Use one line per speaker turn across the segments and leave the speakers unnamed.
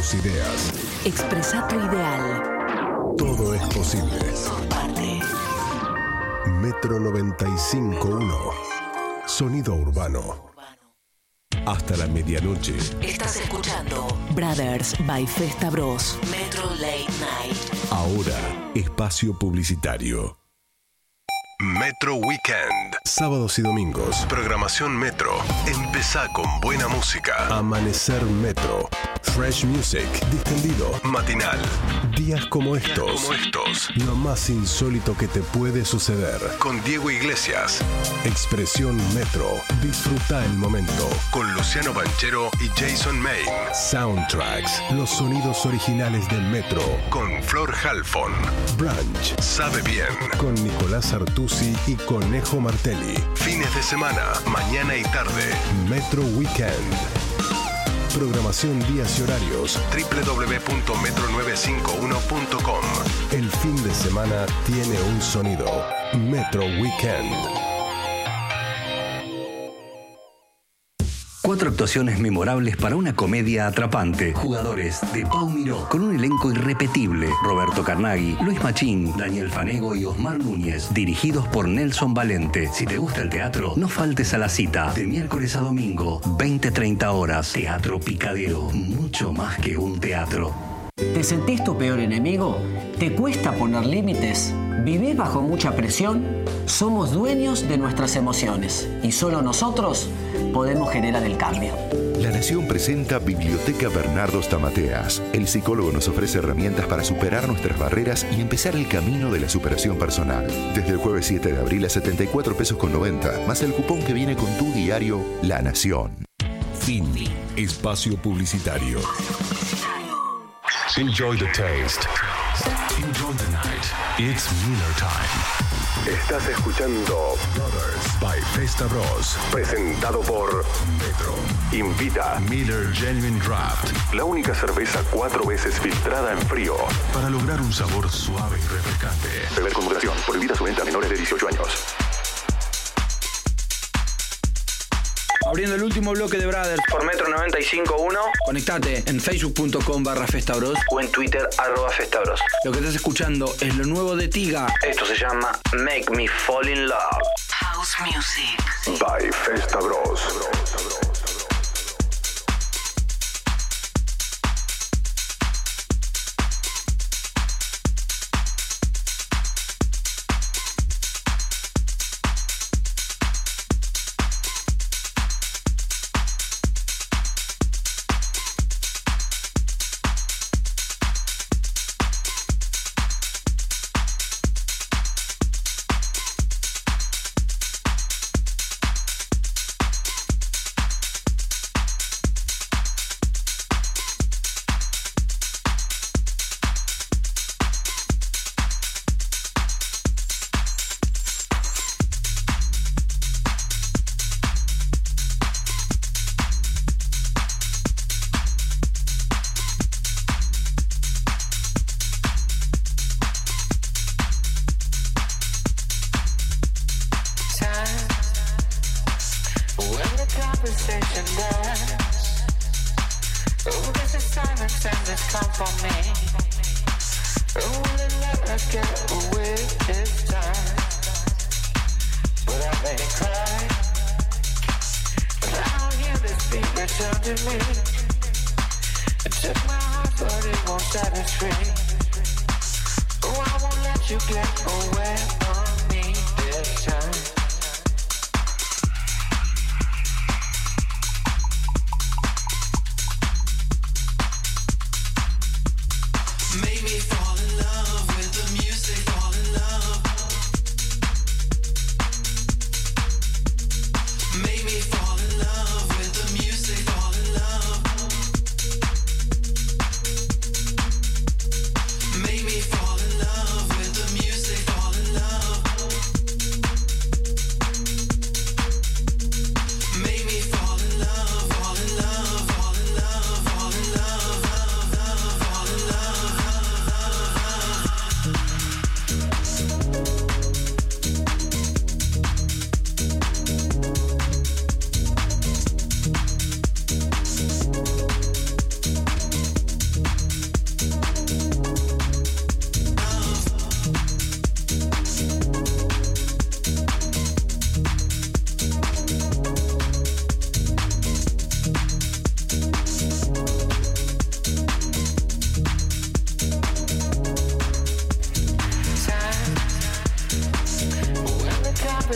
tus ideas.
Expresa tu ideal.
Todo es posible.
Comparte.
Metro 95.1. Sonido urbano. Hasta la medianoche.
Estás escuchando Brothers by Festa Bros. Metro Late Night.
Ahora, espacio publicitario. Metro Weekend. Sábados y domingos. Programación Metro. Empezá con buena música. Amanecer Metro. Fresh music. Distendido. Matinal. Días como estos. Lo más insólito que te puede suceder. Con Diego Iglesias. Expresión Metro. Disfruta el momento. Con Luciano Banchero y Jason May. Soundtracks. Los sonidos originales del Metro. Con Flor Halfon. Brunch. Sabe bien. Con Nicolás Artusi y Conejo Martelli. Fines de semana, mañana y tarde. Metro Weekend. Programación, días y horarios. www.metro951.com. El fin de semana tiene un sonido. Metro Weekend.
4 actuaciones memorables para una comedia atrapante. Jugadores de Pau Miró, con un elenco irrepetible. Roberto Carnaghi, Luis Machín, Daniel Fanego y Osmar Núñez. Dirigidos por Nelson Valente. Si te gusta el teatro, no faltes a la cita. De miércoles a domingo, 20-30 horas. Teatro Picadero. Mucho más que un teatro.
¿Te sentís tu peor enemigo? ¿Te cuesta poner límites? ¿Vivís bajo mucha presión? Somos dueños de nuestras emociones y solo nosotros podemos generar el cambio.
La Nación presenta Biblioteca Bernardo Stamateas. El psicólogo nos ofrece herramientas para superar nuestras barreras y empezar el camino de la superación personal. Desde el jueves 7 de abril a 74 pesos con 90, más el cupón que viene con tu diario La Nación.
Fin. Espacio publicitario. Enjoy the taste. Enjoy the night. It's Miller time. Estás escuchando Brothers by Festa Bros. Presentado por Metro. Invita Miller Genuine Draft. La única cerveza 4 veces filtrada en frío. Para lograr un sabor suave y refrescante. Beber con moderación. Prohibida su venta a menores de 18 años.
Abriendo el último bloque de Brothers por Metro 95.1. Conectate en facebook.com/festabros o en Twitter @festabros. Lo que estás escuchando es lo nuevo de Tiga. Esto se llama Make Me Fall in Love.
House Music.
By Festa Bros.
Fall in love with the music, fall in love.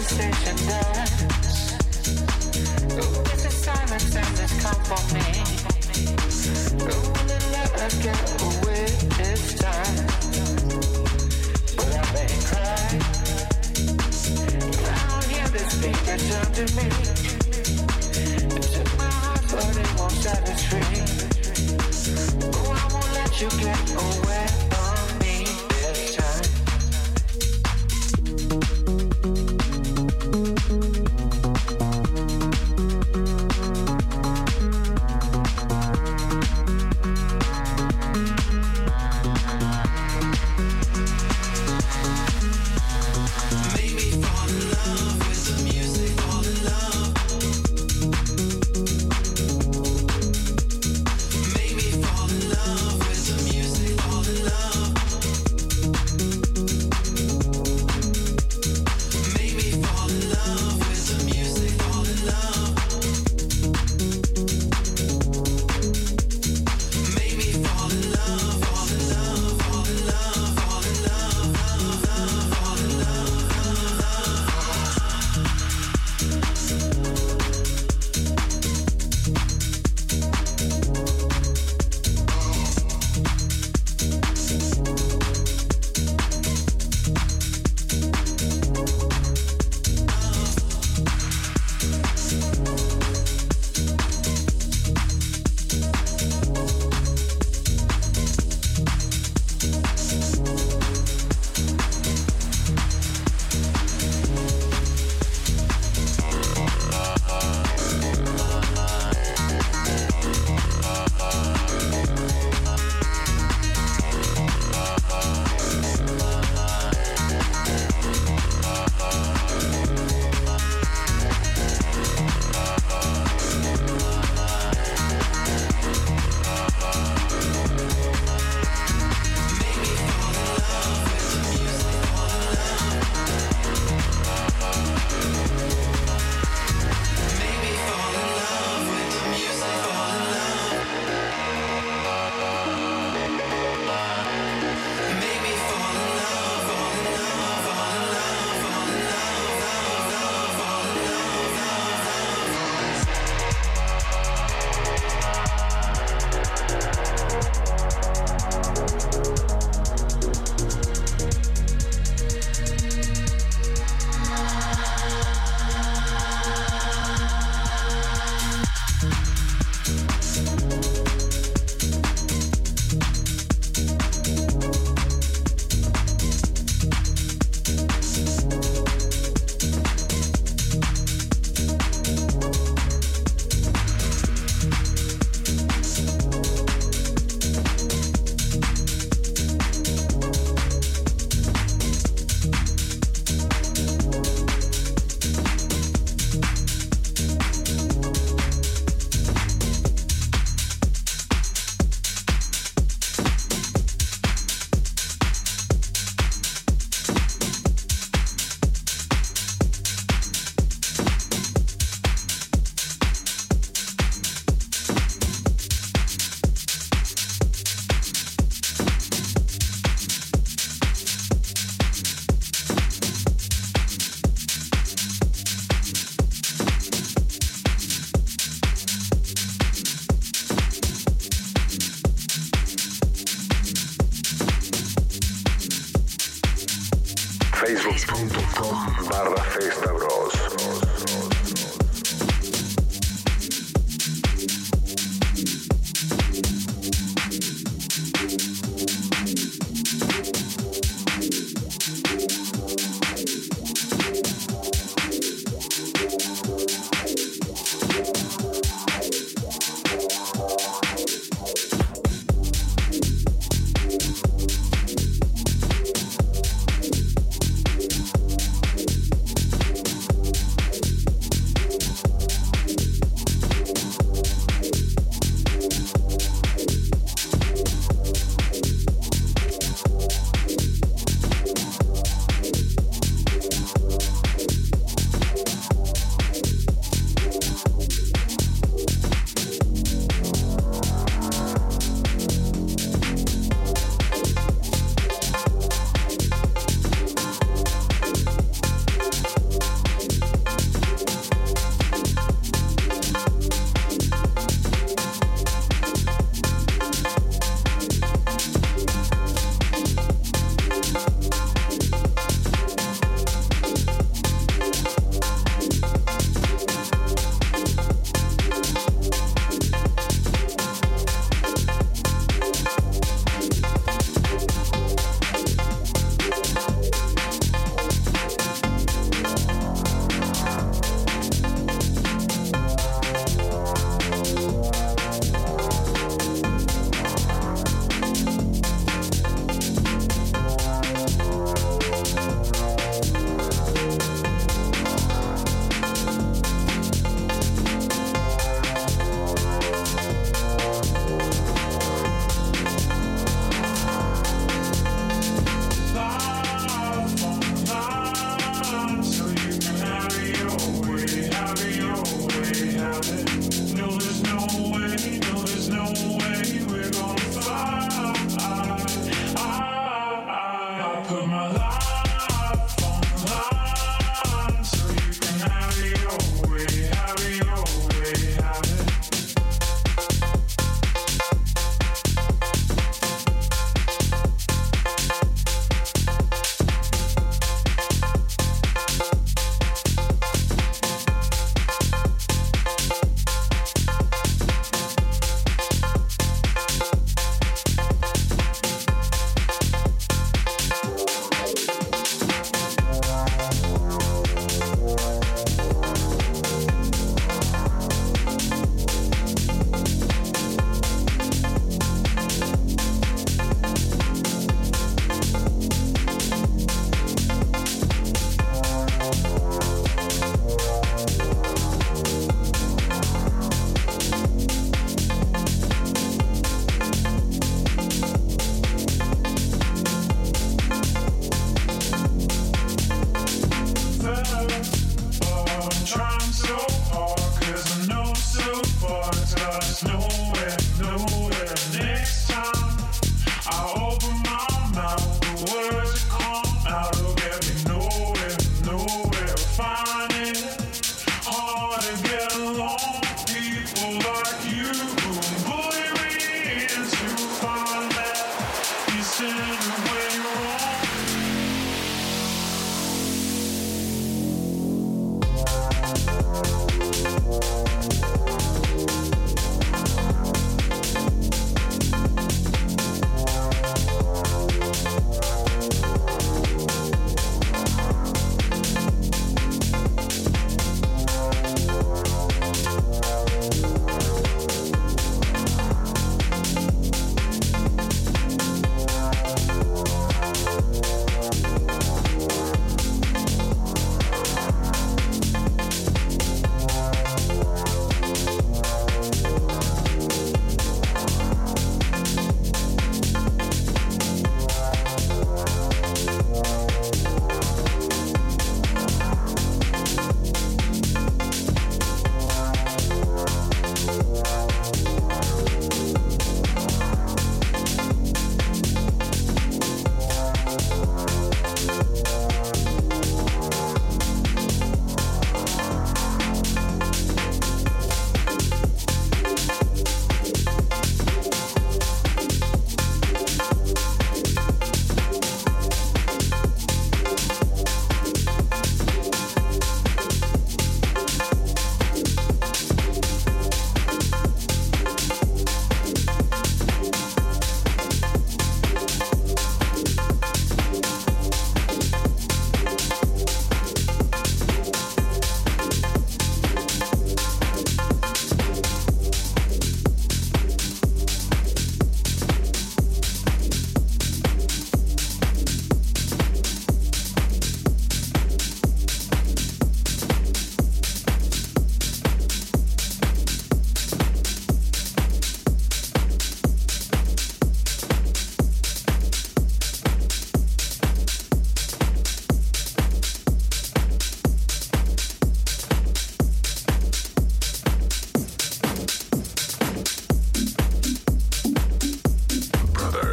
facebook.com/festabros.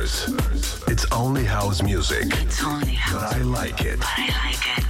others. It's only house music.
It's only house.
But I like it.
But I like it.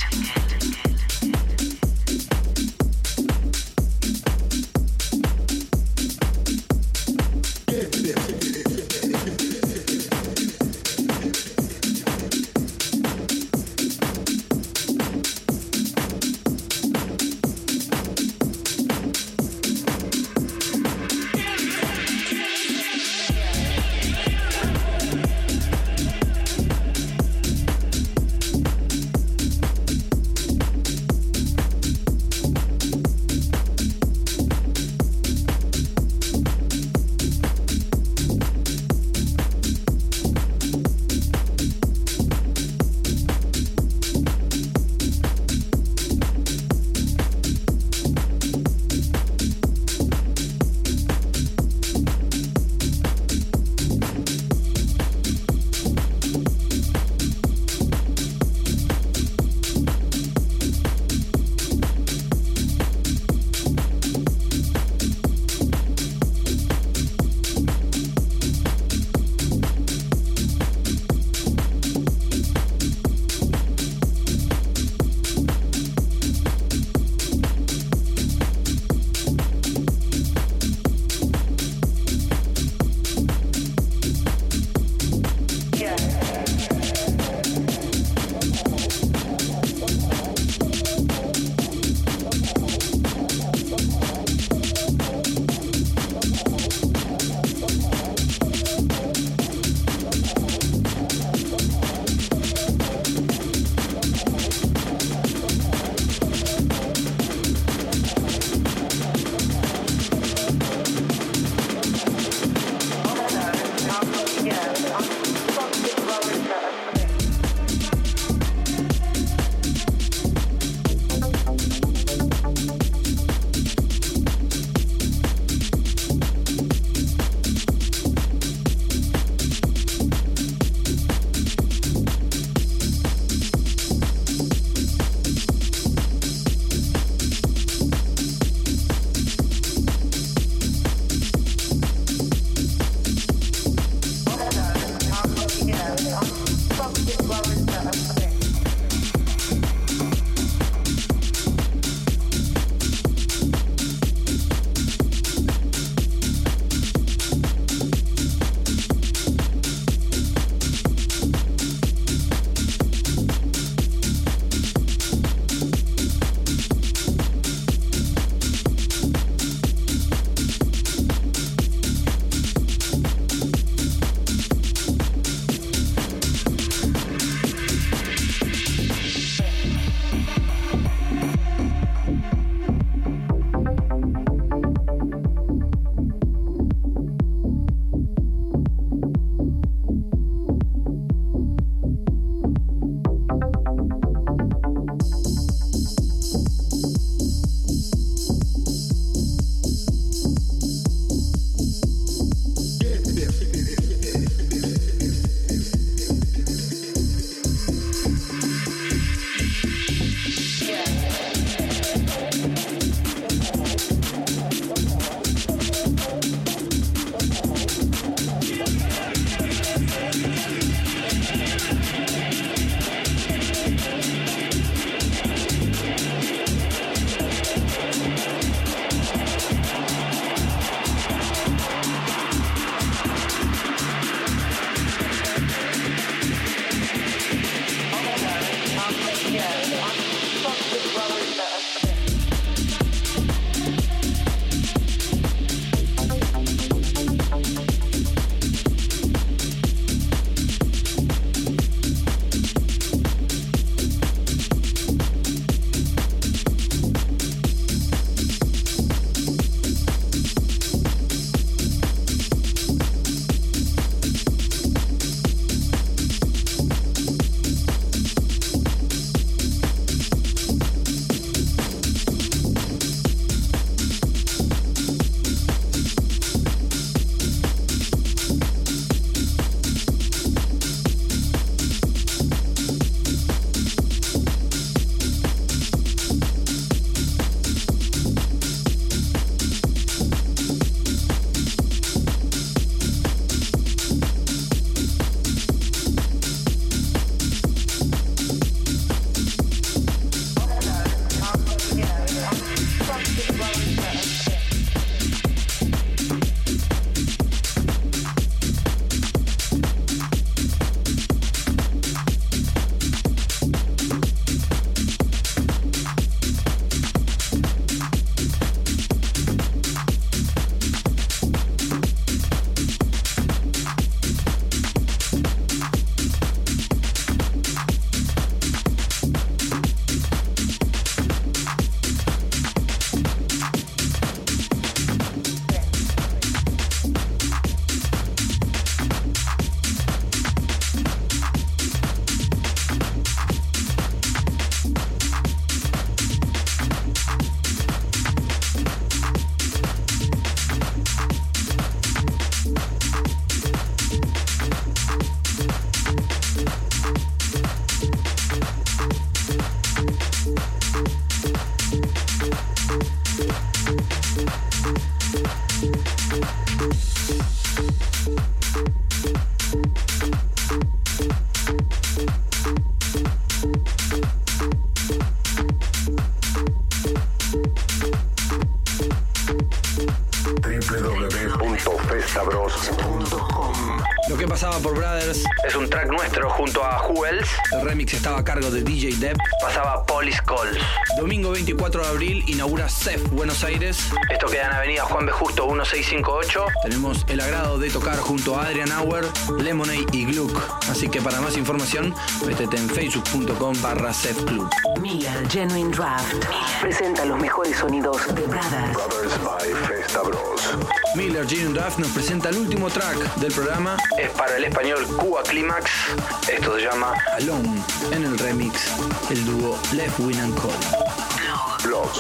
pasaba por Brothers es un track nuestro junto a Who Else. El remix estaba a cargo de DJ Depp. Pasaba Police Calls. Domingo 24 de abril inaugura CEF Buenos Aires. Esto queda en Avenida Juan B. Justo 1658. Tenemos el agrado de tocar junto a Adrian Auer, Lemonade y Gluck. Así que para más información, métete en facebook.com/CEF Club.
Miller Genuine Draft presenta los mejores sonidos de Brothers.
Brothers by Festa Bros.
Miller Genuine Draft nos presenta el último track del programa. Es para el español Cuba Climax. Esto se llama Alone. En el remix, el dúo Left Wing and Call.
Blog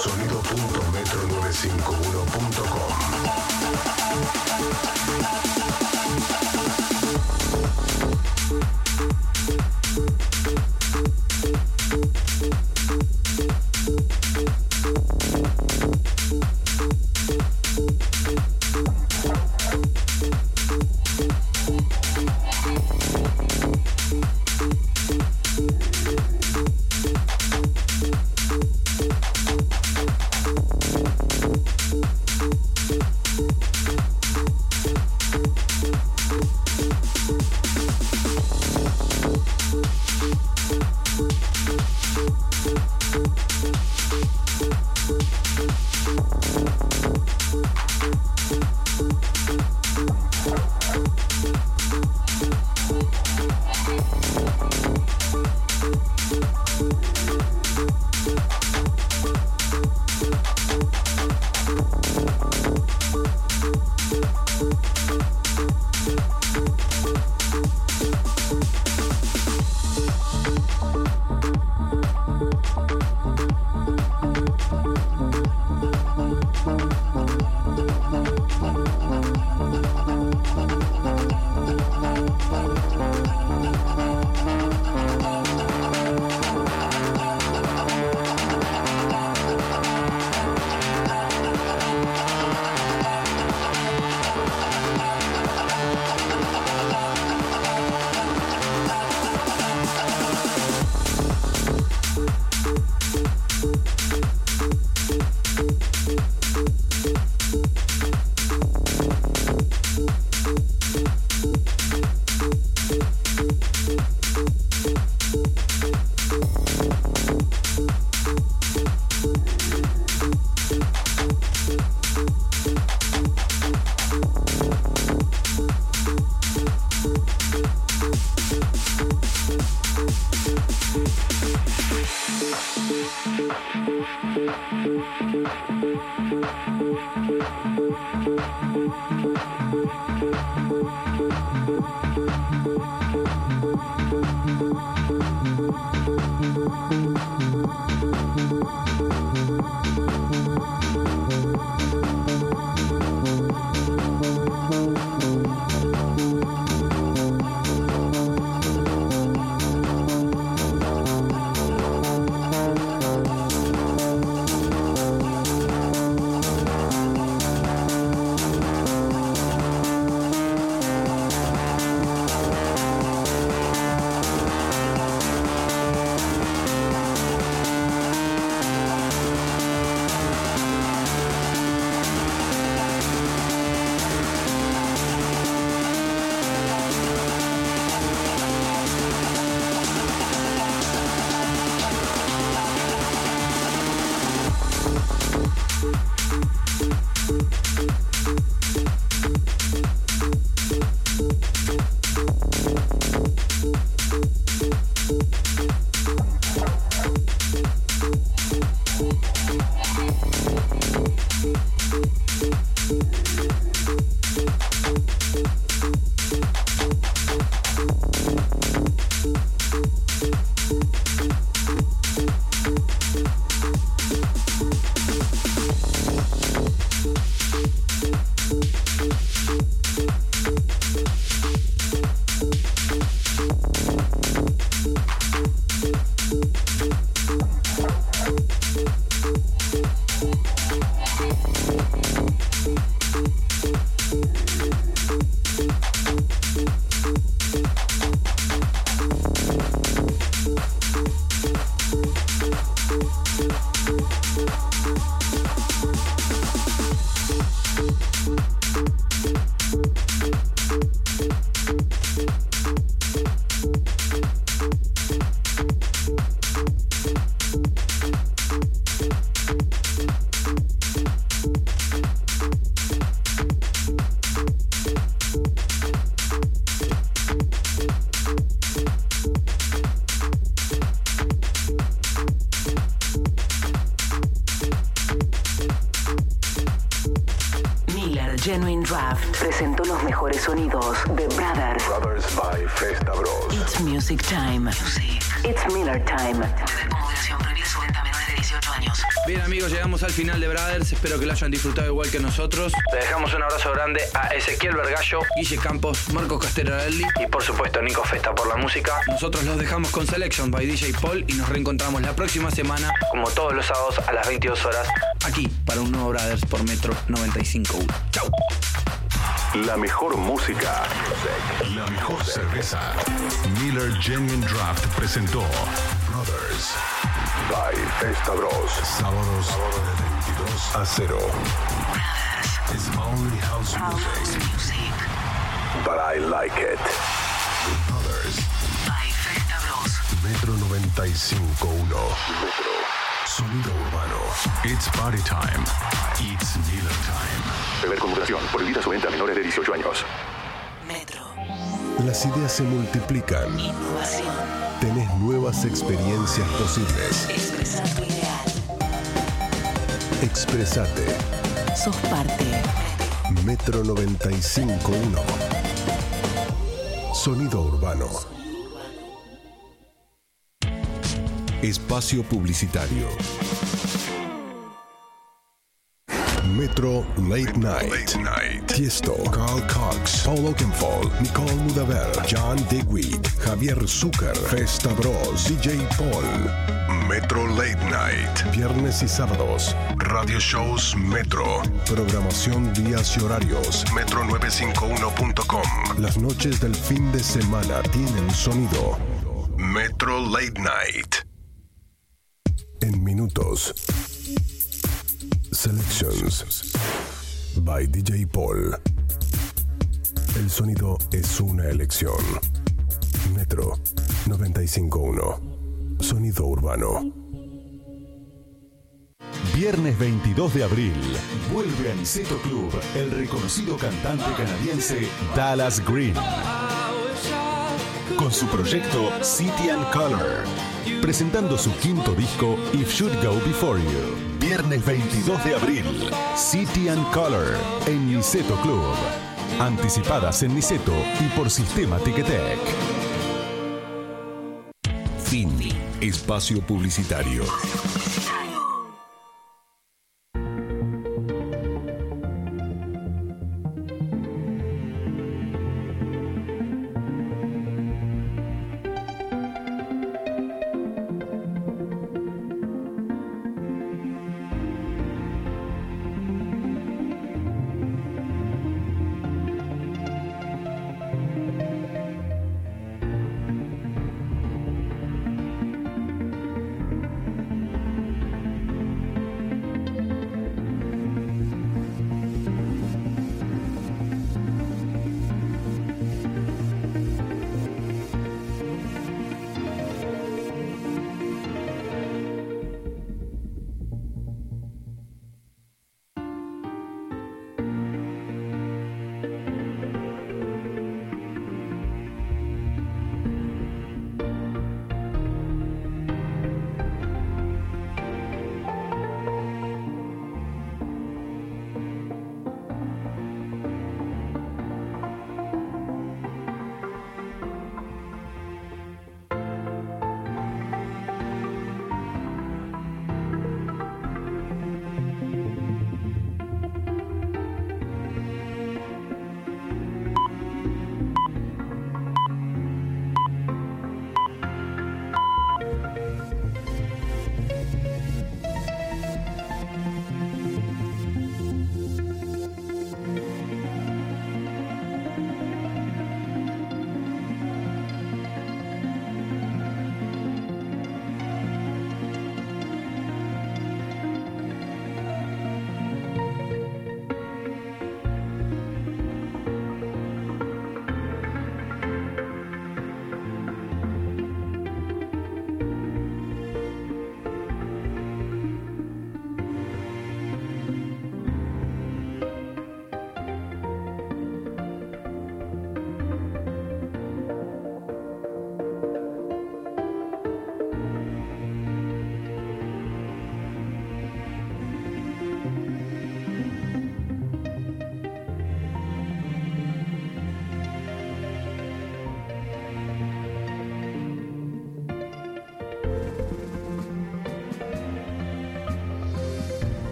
sonido.metro951.com.
Genuine Draft presentó los mejores sonidos de Brothers.
Brothers by Festa Bros.
It's Music Time. It's Miller Time. Moderación prohibida su venta a menores de 18 años.
Bien amigos, llegamos al final de Brothers. Espero que lo hayan disfrutado igual que nosotros. Le dejamos un abrazo grande a Ezequiel Vergallo, Guille Campos, Marco Casterarelli y por supuesto Nico Festa por la música. Nosotros los dejamos con Selection by DJ Paul y nos reencontramos la próxima semana, como todos los sábados a las 22 horas, aquí para un nuevo Brothers por Metro 95.1. ¡Chau!
La mejor música, la mejor cerveza. Miller Genuine Draft presentó Brothers by Festa Bros. Sábados de 22 a 0. It's only house music, but I like it. Brothers
By Festa Bros.
Metro 95.1. Metro. Sonido urbano. It's party time. It's Miller time.
Beber con moderación. Prohibida su venta a menores de 18 años.
Metro.
Las ideas se multiplican.
Innovación.
Tenés nuevas experiencias posibles.
Expresar tu ideal.
Expresate.
Sos parte.
Metro 95.1. Sonido urbano. Espacio publicitario. Metro Late Night. Tiesto, Carl Cox, Paul Oakenfold, Nicole Mudaver, John Digweed, Javier Zucker, Festa Bros, DJ Paul. Metro Late Night. Viernes y sábados. Radio shows Metro. Programación, días y horarios. Metro951.com. Las noches del fin de semana tienen sonido. Metro Late Night. En minutos. Selections by DJ Paul. El sonido es una elección. Metro 95.1. Sonido urbano.
Viernes 22 de abril, vuelve a Niceto Club el reconocido cantante canadiense Dallas Green, con su proyecto City and Color, presentando su quinto disco If Should Go Before You. Viernes 22 de abril, City and Color en Niceto Club. Anticipadas en Niceto y por Sistema Ticketek.
Fin. Espacio publicitario.